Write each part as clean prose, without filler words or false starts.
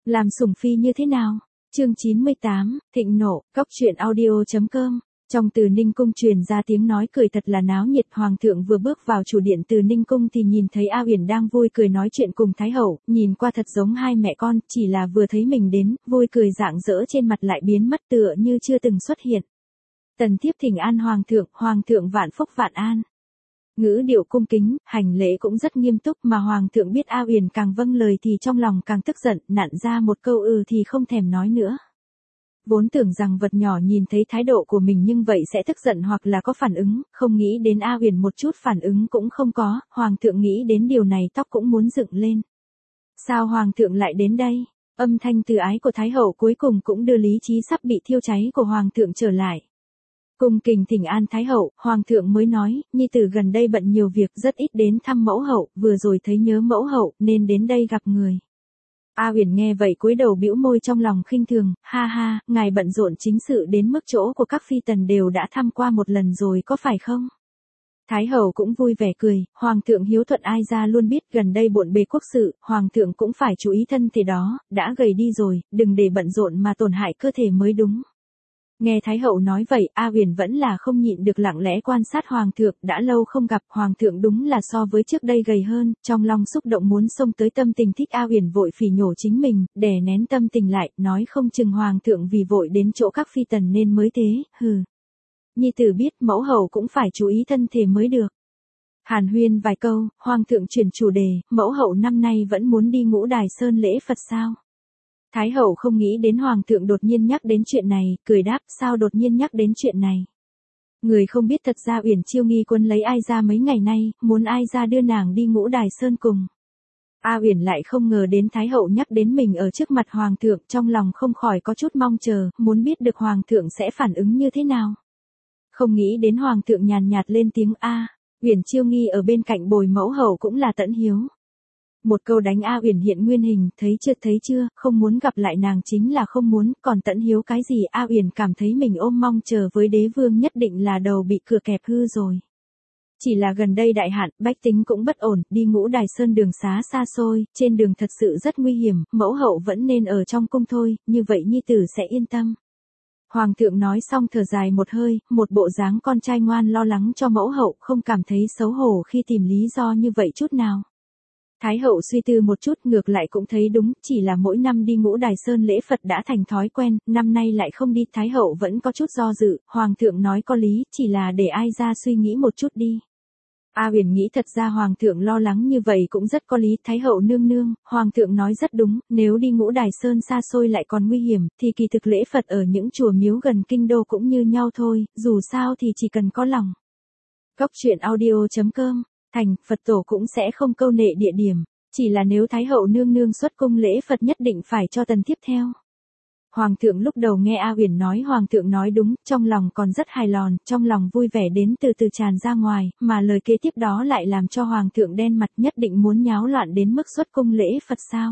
Làm sủng phi như thế nào? Chương 98, thịnh nộ, cóc truyện audio.com. Trong Từ Ninh cung truyền ra tiếng nói cười thật là náo nhiệt. Hoàng thượng vừa bước vào chủ điện Từ Ninh cung thì nhìn thấy A Uyển đang vui cười nói chuyện cùng Thái hậu, nhìn qua thật giống hai mẹ con, chỉ là vừa thấy mình đến, vui cười rạng rỡ trên mặt lại biến mất tựa như chưa từng xuất hiện. Tần thiếp thỉnh an hoàng thượng vạn phúc vạn an. Ngữ điệu cung kính, hành lễ cũng rất nghiêm túc, mà hoàng thượng biết A Uyển càng vâng lời thì trong lòng càng tức giận, nặn ra một câu thì không thèm nói nữa. Vốn tưởng rằng vật nhỏ nhìn thấy thái độ của mình nhưng vậy sẽ tức giận hoặc là có phản ứng, không nghĩ đến A Uyển một chút phản ứng cũng không có, hoàng thượng nghĩ đến điều này tóc cũng muốn dựng lên. Sao hoàng thượng lại đến đây? Âm thanh từ ái của thái hậu cuối cùng cũng đưa lý trí sắp bị thiêu cháy của hoàng thượng trở lại. Cung kình thỉnh an thái hậu, hoàng thượng mới nói, nhi tử gần đây bận nhiều việc rất ít đến thăm mẫu hậu, vừa rồi thấy nhớ mẫu hậu nên đến đây gặp người. A Uyển nghe vậy cúi đầu bĩu môi trong lòng khinh thường, ha ha, ngài bận rộn chính sự đến mức chỗ của các phi tần đều đã thăm qua một lần rồi có phải không? Thái hậu cũng vui vẻ cười, hoàng thượng hiếu thuận ai ra luôn biết gần đây bộn bề quốc sự, hoàng thượng cũng phải chú ý thân thể đó, đã gầy đi rồi, đừng để bận rộn mà tổn hại cơ thể mới đúng. Nghe Thái hậu nói vậy, A Uyển vẫn là không nhịn được lặng lẽ quan sát hoàng thượng, đã lâu không gặp, hoàng thượng đúng là so với trước đây gầy hơn, trong lòng xúc động muốn xông tới tâm tình thích A Uyển vội phỉ nhổ chính mình, đè nén tâm tình lại, nói không chừng hoàng thượng vì vội đến chỗ các phi tần nên mới thế, hừ. Nhi tử biết mẫu hậu cũng phải chú ý thân thể mới được. Hàn huyên vài câu, hoàng thượng chuyển chủ đề, mẫu hậu năm nay vẫn muốn đi Ngũ Đài Sơn lễ Phật sao? Thái hậu không nghĩ đến hoàng thượng đột nhiên nhắc đến chuyện này, cười đáp, sao đột nhiên nhắc đến chuyện này. Người không biết thật ra Uyển Chiêu nghi quân lấy ai ra mấy ngày nay, muốn ai ra đưa nàng đi Ngũ Đài Sơn cùng. A Uyển lại không ngờ đến Thái hậu nhắc đến mình ở trước mặt hoàng thượng, trong lòng không khỏi có chút mong chờ, muốn biết được hoàng thượng sẽ phản ứng như thế nào. Không nghĩ đến hoàng thượng nhàn nhạt lên tiếng A, Uyển Chiêu nghi ở bên cạnh bồi mẫu hậu cũng là tẫn hiếu. Một câu đánh A Uyển hiện nguyên hình, thấy chưa, không muốn gặp lại nàng chính là không muốn, còn tẫn hiếu cái gì. A Uyển cảm thấy mình ôm mong chờ với đế vương nhất định là đầu bị cửa kẹp hư rồi. Chỉ là gần đây đại hạn, bách tính cũng bất ổn, đi Ngũ Đài Sơn đường xá xa xôi, trên đường thật sự rất nguy hiểm, mẫu hậu vẫn nên ở trong cung thôi, như vậy nhi tử sẽ yên tâm. Hoàng thượng nói xong thở dài một hơi, một bộ dáng con trai ngoan lo lắng cho mẫu hậu, không cảm thấy xấu hổ khi tìm lý do như vậy chút nào. Thái hậu suy tư một chút ngược lại cũng thấy đúng, chỉ là mỗi năm đi Ngũ Đài Sơn lễ Phật đã thành thói quen, năm nay lại không đi, Thái hậu vẫn có chút do dự, hoàng thượng nói có lý, chỉ là để ai ra suy nghĩ một chút đi. A Uyển nghĩ thật ra hoàng thượng lo lắng như vậy cũng rất có lý, Thái hậu nương nương, hoàng thượng nói rất đúng, nếu đi Ngũ Đài Sơn xa xôi lại còn nguy hiểm, thì kỳ thực lễ Phật ở những chùa miếu gần kinh đô cũng như nhau thôi, dù sao thì chỉ cần có lòng. Cóc truyện audio.com. Thành, Phật tổ cũng sẽ không câu nệ địa điểm, chỉ là nếu Thái hậu nương nương xuất cung lễ Phật nhất định phải cho tần tiếp theo. Hoàng thượng lúc đầu nghe A Uyển nói hoàng thượng nói đúng, trong lòng còn rất hài lòng, trong lòng vui vẻ đến từ từ tràn ra ngoài, mà lời kế tiếp đó lại làm cho hoàng thượng đen mặt, nhất định muốn nháo loạn đến mức xuất cung lễ Phật sao.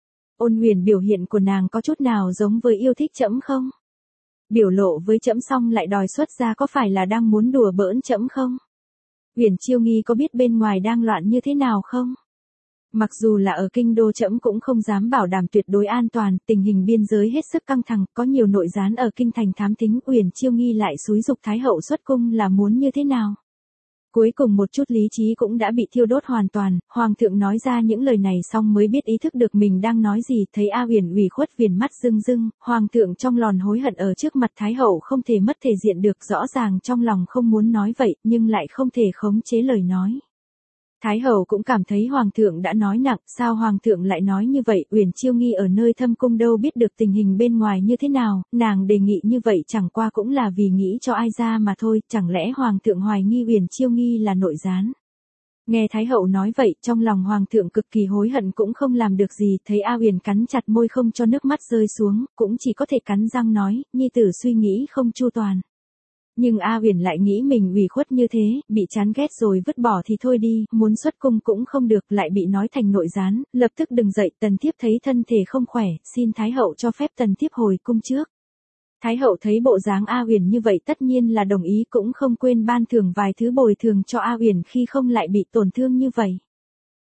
Ôn Huyền biểu hiện của nàng có chút nào giống với yêu thích trẫm không? Biểu lộ với trẫm xong lại đòi xuất ra có phải là đang muốn đùa bỡn trẫm không? Uyển Chiêu nghi có biết bên ngoài đang loạn như thế nào không? Mặc dù là ở kinh đô trẫm cũng không dám bảo đảm tuyệt đối an toàn, tình hình biên giới hết sức căng thẳng, có nhiều nội gián ở kinh thành thám thính, Uyển Chiêu nghi lại xúi giục Thái hậu xuất cung là muốn như thế nào? Cuối cùng một chút lý trí cũng đã bị thiêu đốt hoàn toàn, hoàng thượng nói ra những lời này xong mới biết ý thức được mình đang nói gì, thấy A Uyển ủy khuất viền mắt rưng rưng, hoàng thượng trong lòng hối hận ở trước mặt Thái hậu không thể mất thể diện được, rõ ràng trong lòng không muốn nói vậy, nhưng lại không thể khống chế lời nói. Thái hậu cũng cảm thấy hoàng thượng đã nói nặng, sao hoàng thượng lại nói như vậy, Uyển Chiêu nghi ở nơi thâm cung đâu biết được tình hình bên ngoài như thế nào, nàng đề nghị như vậy chẳng qua cũng là vì nghĩ cho ai ra mà thôi, chẳng lẽ hoàng thượng hoài nghi Uyển Chiêu nghi là nội gián. Nghe Thái hậu nói vậy, trong lòng hoàng thượng cực kỳ hối hận cũng không làm được gì, thấy A Uyển cắn chặt môi không cho nước mắt rơi xuống, cũng chỉ có thể cắn răng nói, nhi tử suy nghĩ không chu toàn. Nhưng A Uyển lại nghĩ mình ủy khuất như thế, bị chán ghét rồi vứt bỏ thì thôi đi, muốn xuất cung cũng không được, lại bị nói thành nội gián, lập tức đứng dậy, tần thiếp thấy thân thể không khỏe, xin Thái hậu cho phép tần thiếp hồi cung trước. Thái hậu thấy bộ dáng A Uyển như vậy tất nhiên là đồng ý, cũng không quên ban thưởng vài thứ bồi thường cho A Uyển khi không lại bị tổn thương như vậy.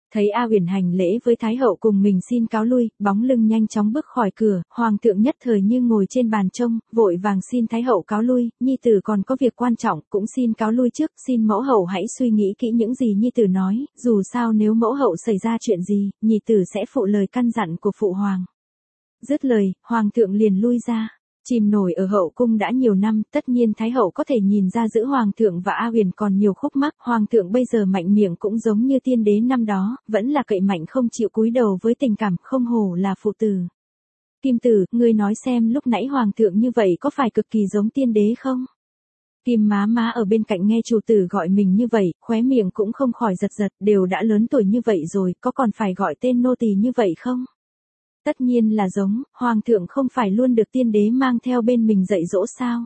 Thấy A Uyển hành lễ với Thái hậu cùng mình xin cáo lui, bóng lưng nhanh chóng bước khỏi cửa, Hoàng thượng nhất thời như ngồi trên bàn trông, vội vàng xin Thái hậu cáo lui, nhi tử còn có việc quan trọng, cũng xin cáo lui trước, xin mẫu hậu hãy suy nghĩ kỹ những gì nhi tử nói, dù sao nếu mẫu hậu xảy ra chuyện gì, nhi tử sẽ phụ lời căn dặn của phụ hoàng. Dứt lời, Hoàng thượng liền lui ra. Chìm nổi ở hậu cung đã nhiều năm, tất nhiên Thái hậu có thể nhìn ra giữa Hoàng thượng và A Uyển còn nhiều khúc mắc, Hoàng thượng bây giờ mạnh miệng cũng giống như tiên đế năm đó, vẫn là cậy mạnh không chịu cúi đầu với tình cảm, không hổ là phụ tử. Kim Tử, ngươi nói xem lúc nãy Hoàng thượng như vậy có phải cực kỳ giống tiên đế không? Kim má má ở bên cạnh nghe chủ tử gọi mình như vậy, khóe miệng cũng không khỏi giật giật, đều đã lớn tuổi như vậy rồi, có còn phải gọi tên nô tỳ như vậy không? Tất nhiên là giống, Hoàng thượng không phải luôn được tiên đế mang theo bên mình dạy dỗ sao?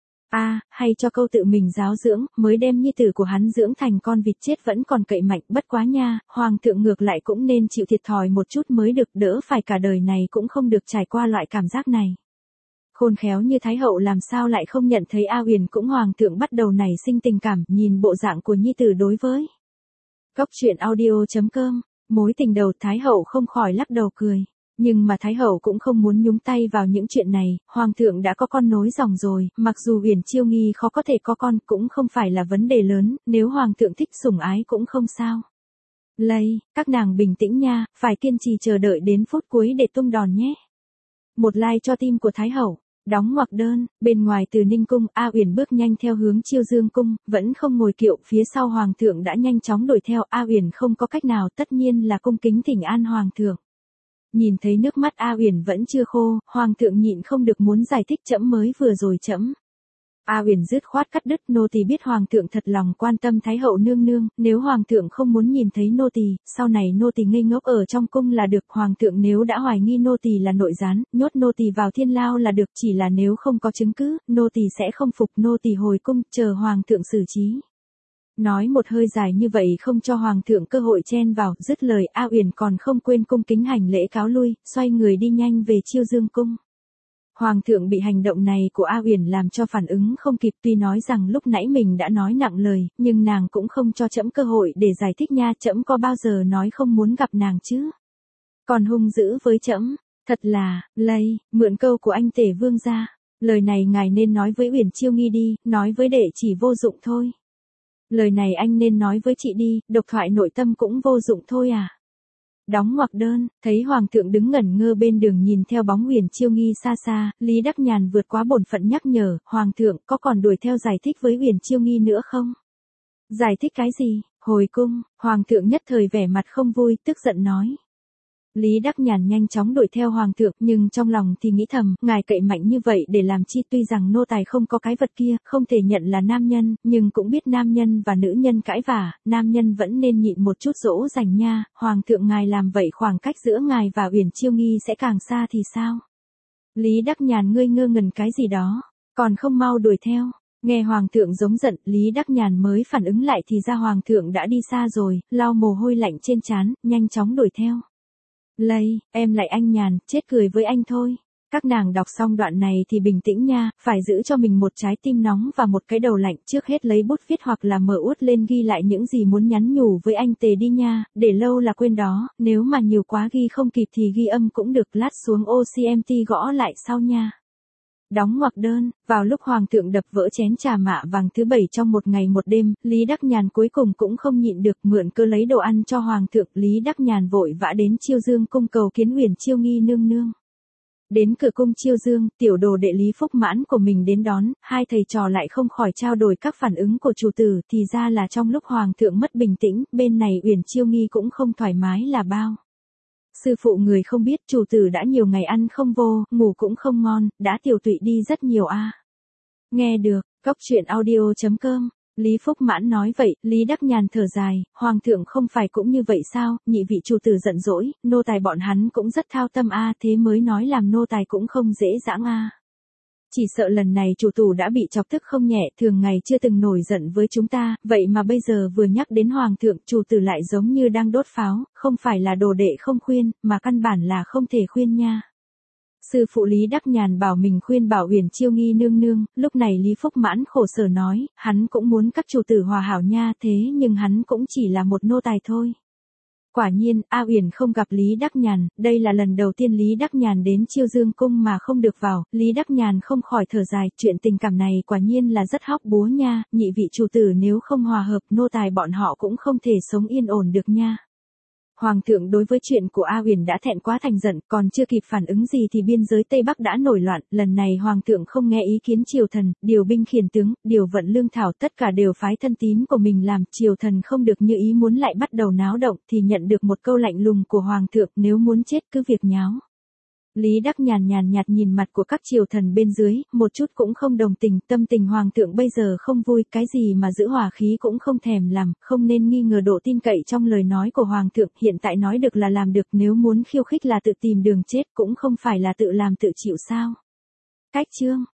Hay cho câu tự mình giáo dưỡng, mới đem nhi tử của hắn dưỡng thành con vịt chết vẫn còn cậy mạnh, bất quá nha, Hoàng thượng ngược lại cũng nên chịu thiệt thòi một chút mới được, đỡ phải cả đời này cũng không được trải qua loại cảm giác này. Khôn khéo như Thái hậu làm sao lại không nhận thấy A Uyển cũng Hoàng thượng bắt đầu nảy sinh tình cảm, nhìn bộ dạng của nhi tử đối với. Cốc truyện audio.com, mối tình đầu Thái hậu không khỏi lắc đầu cười. Nhưng mà Thái hậu cũng không muốn nhúng tay vào những chuyện này, Hoàng thượng đã có con nối dòng rồi, mặc dù Uyển Chiêu Nghi khó có thể có con cũng không phải là vấn đề lớn, nếu Hoàng thượng thích sủng ái cũng không sao. Các nàng bình tĩnh nha, phải kiên trì chờ đợi đến phút cuối để tung đòn nhé. Một like cho tim của Thái hậu. Đóng ngoặc đơn, bên ngoài Từ Ninh cung, A Uyển bước nhanh theo hướng Chiêu Dương cung, vẫn không ngồi kiệu, phía sau Hoàng thượng đã nhanh chóng đuổi theo, A Uyển không có cách nào, tất nhiên là cung kính thỉnh an Hoàng thượng. Nhìn thấy nước mắt A Uyển vẫn chưa khô, Hoàng thượng nhịn không được muốn giải thích trẫm mới vừa rồi trẫm. A Uyển dứt khoát cắt đứt, nô tỳ biết Hoàng thượng thật lòng quan tâm Thái hậu nương nương, nếu Hoàng thượng không muốn nhìn thấy nô tỳ, sau này nô tỳ ngây ngốc ở trong cung là được, Hoàng thượng nếu đã hoài nghi nô tỳ là nội gián, nhốt nô tỳ vào thiên lao là được, chỉ là nếu không có chứng cứ, nô tỳ sẽ không phục, nô tỳ hồi cung, chờ Hoàng thượng xử trí. Nói một hơi dài như vậy không cho Hoàng thượng cơ hội chen vào, dứt lời A Uyển còn không quên cung kính hành lễ cáo lui, xoay người đi nhanh về Chiêu Dương cung. Hoàng thượng bị hành động này của A Uyển làm cho phản ứng không kịp, tuy nói rằng lúc nãy mình đã nói nặng lời, nhưng nàng cũng không cho trẫm cơ hội để giải thích nha, trẫm có bao giờ nói không muốn gặp nàng chứ. Còn hung dữ với trẫm, thật là, mượn câu của anh Tể Vương ra, lời này ngài nên nói với Uyển Chiêu Nghi đi, nói với đệ chỉ vô dụng thôi. Lời này anh nên nói với chị đi, độc thoại nội tâm cũng vô dụng thôi à. Đóng ngoặc đơn, thấy Hoàng thượng đứng ngẩn ngơ bên đường nhìn theo bóng Uyển Chiêu Nghi xa xa, Lý Đắc Nhàn vượt quá bổn phận nhắc nhở, Hoàng thượng có còn đuổi theo giải thích với Uyển Chiêu Nghi nữa không? Giải thích cái gì? Hồi cung, Hoàng thượng nhất thời vẻ mặt không vui, tức giận nói. Lý Đắc Nhàn nhanh chóng đuổi theo Hoàng thượng, nhưng trong lòng thì nghĩ thầm, ngài cậy mạnh như vậy để làm chi, tuy rằng nô tài không có cái vật kia, không thể nhận là nam nhân, nhưng cũng biết nam nhân và nữ nhân cãi vả, nam nhân vẫn nên nhịn một chút dỗ dành nha, Hoàng thượng ngài làm vậy khoảng cách giữa ngài và Uyển Chiêu Nghi sẽ càng xa thì sao? Lý Đắc Nhàn ngươi ngơ ngẩn cái gì đó, còn không mau đuổi theo. Nghe Hoàng thượng giống giận, Lý Đắc Nhàn mới phản ứng lại thì ra Hoàng thượng đã đi xa rồi, lau mồ hôi lạnh trên trán, nhanh chóng đuổi theo. Em lại anh Nhàn, chết cười với anh thôi. Các nàng đọc xong đoạn này thì bình tĩnh nha, phải giữ cho mình một trái tim nóng và một cái đầu lạnh, trước hết lấy bút viết hoặc là mở uất lên ghi lại những gì muốn nhắn nhủ với anh Tề đi nha, để lâu là quên đó, nếu mà nhiều quá ghi không kịp thì ghi âm cũng được, lát xuống OCMT gõ lại sau nha. Đóng ngoặc đơn, vào lúc Hoàng thượng đập vỡ chén trà mạ vàng thứ 7 trong một ngày một đêm, Lý Đắc Nhàn cuối cùng cũng không nhịn được, mượn cơ lấy đồ ăn cho Hoàng thượng, Lý Đắc Nhàn vội vã đến Chiêu Dương cung cầu kiến Uyển Chiêu Nghi nương nương. Đến cửa cung Chiêu Dương, tiểu đồ đệ Lý Phúc Mãn của mình đến đón, hai thầy trò lại không khỏi trao đổi các phản ứng của chủ tử, thì ra là trong lúc Hoàng thượng mất bình tĩnh, bên này Uyển Chiêu Nghi cũng không thoải mái là bao. Sư phụ người không biết chủ tử đã nhiều ngày ăn không vô, ngủ cũng không ngon, đã tiểu tụy đi rất nhiều a. Nghe được, cốc truyện audio.com, Lý Phúc Mãn nói vậy, Lý Đắc Nhàn thở dài, Hoàng thượng không phải cũng như vậy sao, nhị vị chủ tử giận dỗi, nô tài bọn hắn cũng rất thao tâm a, thế mới nói làm nô tài cũng không dễ dãng a. Chỉ sợ lần này chủ tử đã bị chọc tức không nhẹ, thường ngày chưa từng nổi giận với chúng ta, vậy mà bây giờ vừa nhắc đến Hoàng thượng, chủ tử lại giống như đang đốt pháo, không phải là đồ đệ không khuyên, mà căn bản là không thể khuyên nha. Sư phụ Lý Đắc Nhàn bảo mình khuyên bảo Uyển Chiêu Nghi nương nương, lúc này Lý Phúc Mãn khổ sở nói, hắn cũng muốn các chủ tử hòa hảo nha, thế nhưng hắn cũng chỉ là một nô tài thôi. Quả nhiên, A Uyển không gặp Lý Đắc Nhàn, đây là lần đầu tiên Lý Đắc Nhàn đến Chiêu Dương cung mà không được vào, Lý Đắc Nhàn không khỏi thở dài, chuyện tình cảm này quả nhiên là rất hóc búa nha, nhị vị chủ tử nếu không hòa hợp, nô tài bọn họ cũng không thể sống yên ổn được nha. Hoàng thượng đối với chuyện của A Uyển đã thẹn quá thành giận, còn chưa kịp phản ứng gì thì biên giới Tây Bắc đã nổi loạn, lần này Hoàng thượng không nghe ý kiến triều thần, điều binh khiển tướng, điều vận lương thảo tất cả đều phái thân tín của mình làm, triều thần không được như ý muốn lại bắt đầu náo động thì nhận được một câu lạnh lùng của Hoàng thượng, nếu muốn chết cứ việc nháo. Lý Đắc Nhàn nhàn nhạt nhìn mặt của các triều thần bên dưới, một chút cũng không đồng tình, tâm tình Hoàng thượng bây giờ không vui, cái gì mà giữ hòa khí cũng không thèm làm, không nên nghi ngờ độ tin cậy trong lời nói của Hoàng thượng, hiện tại nói được là làm được, nếu muốn khiêu khích là tự tìm đường chết, cũng không phải là tự làm tự chịu sao. Cách chương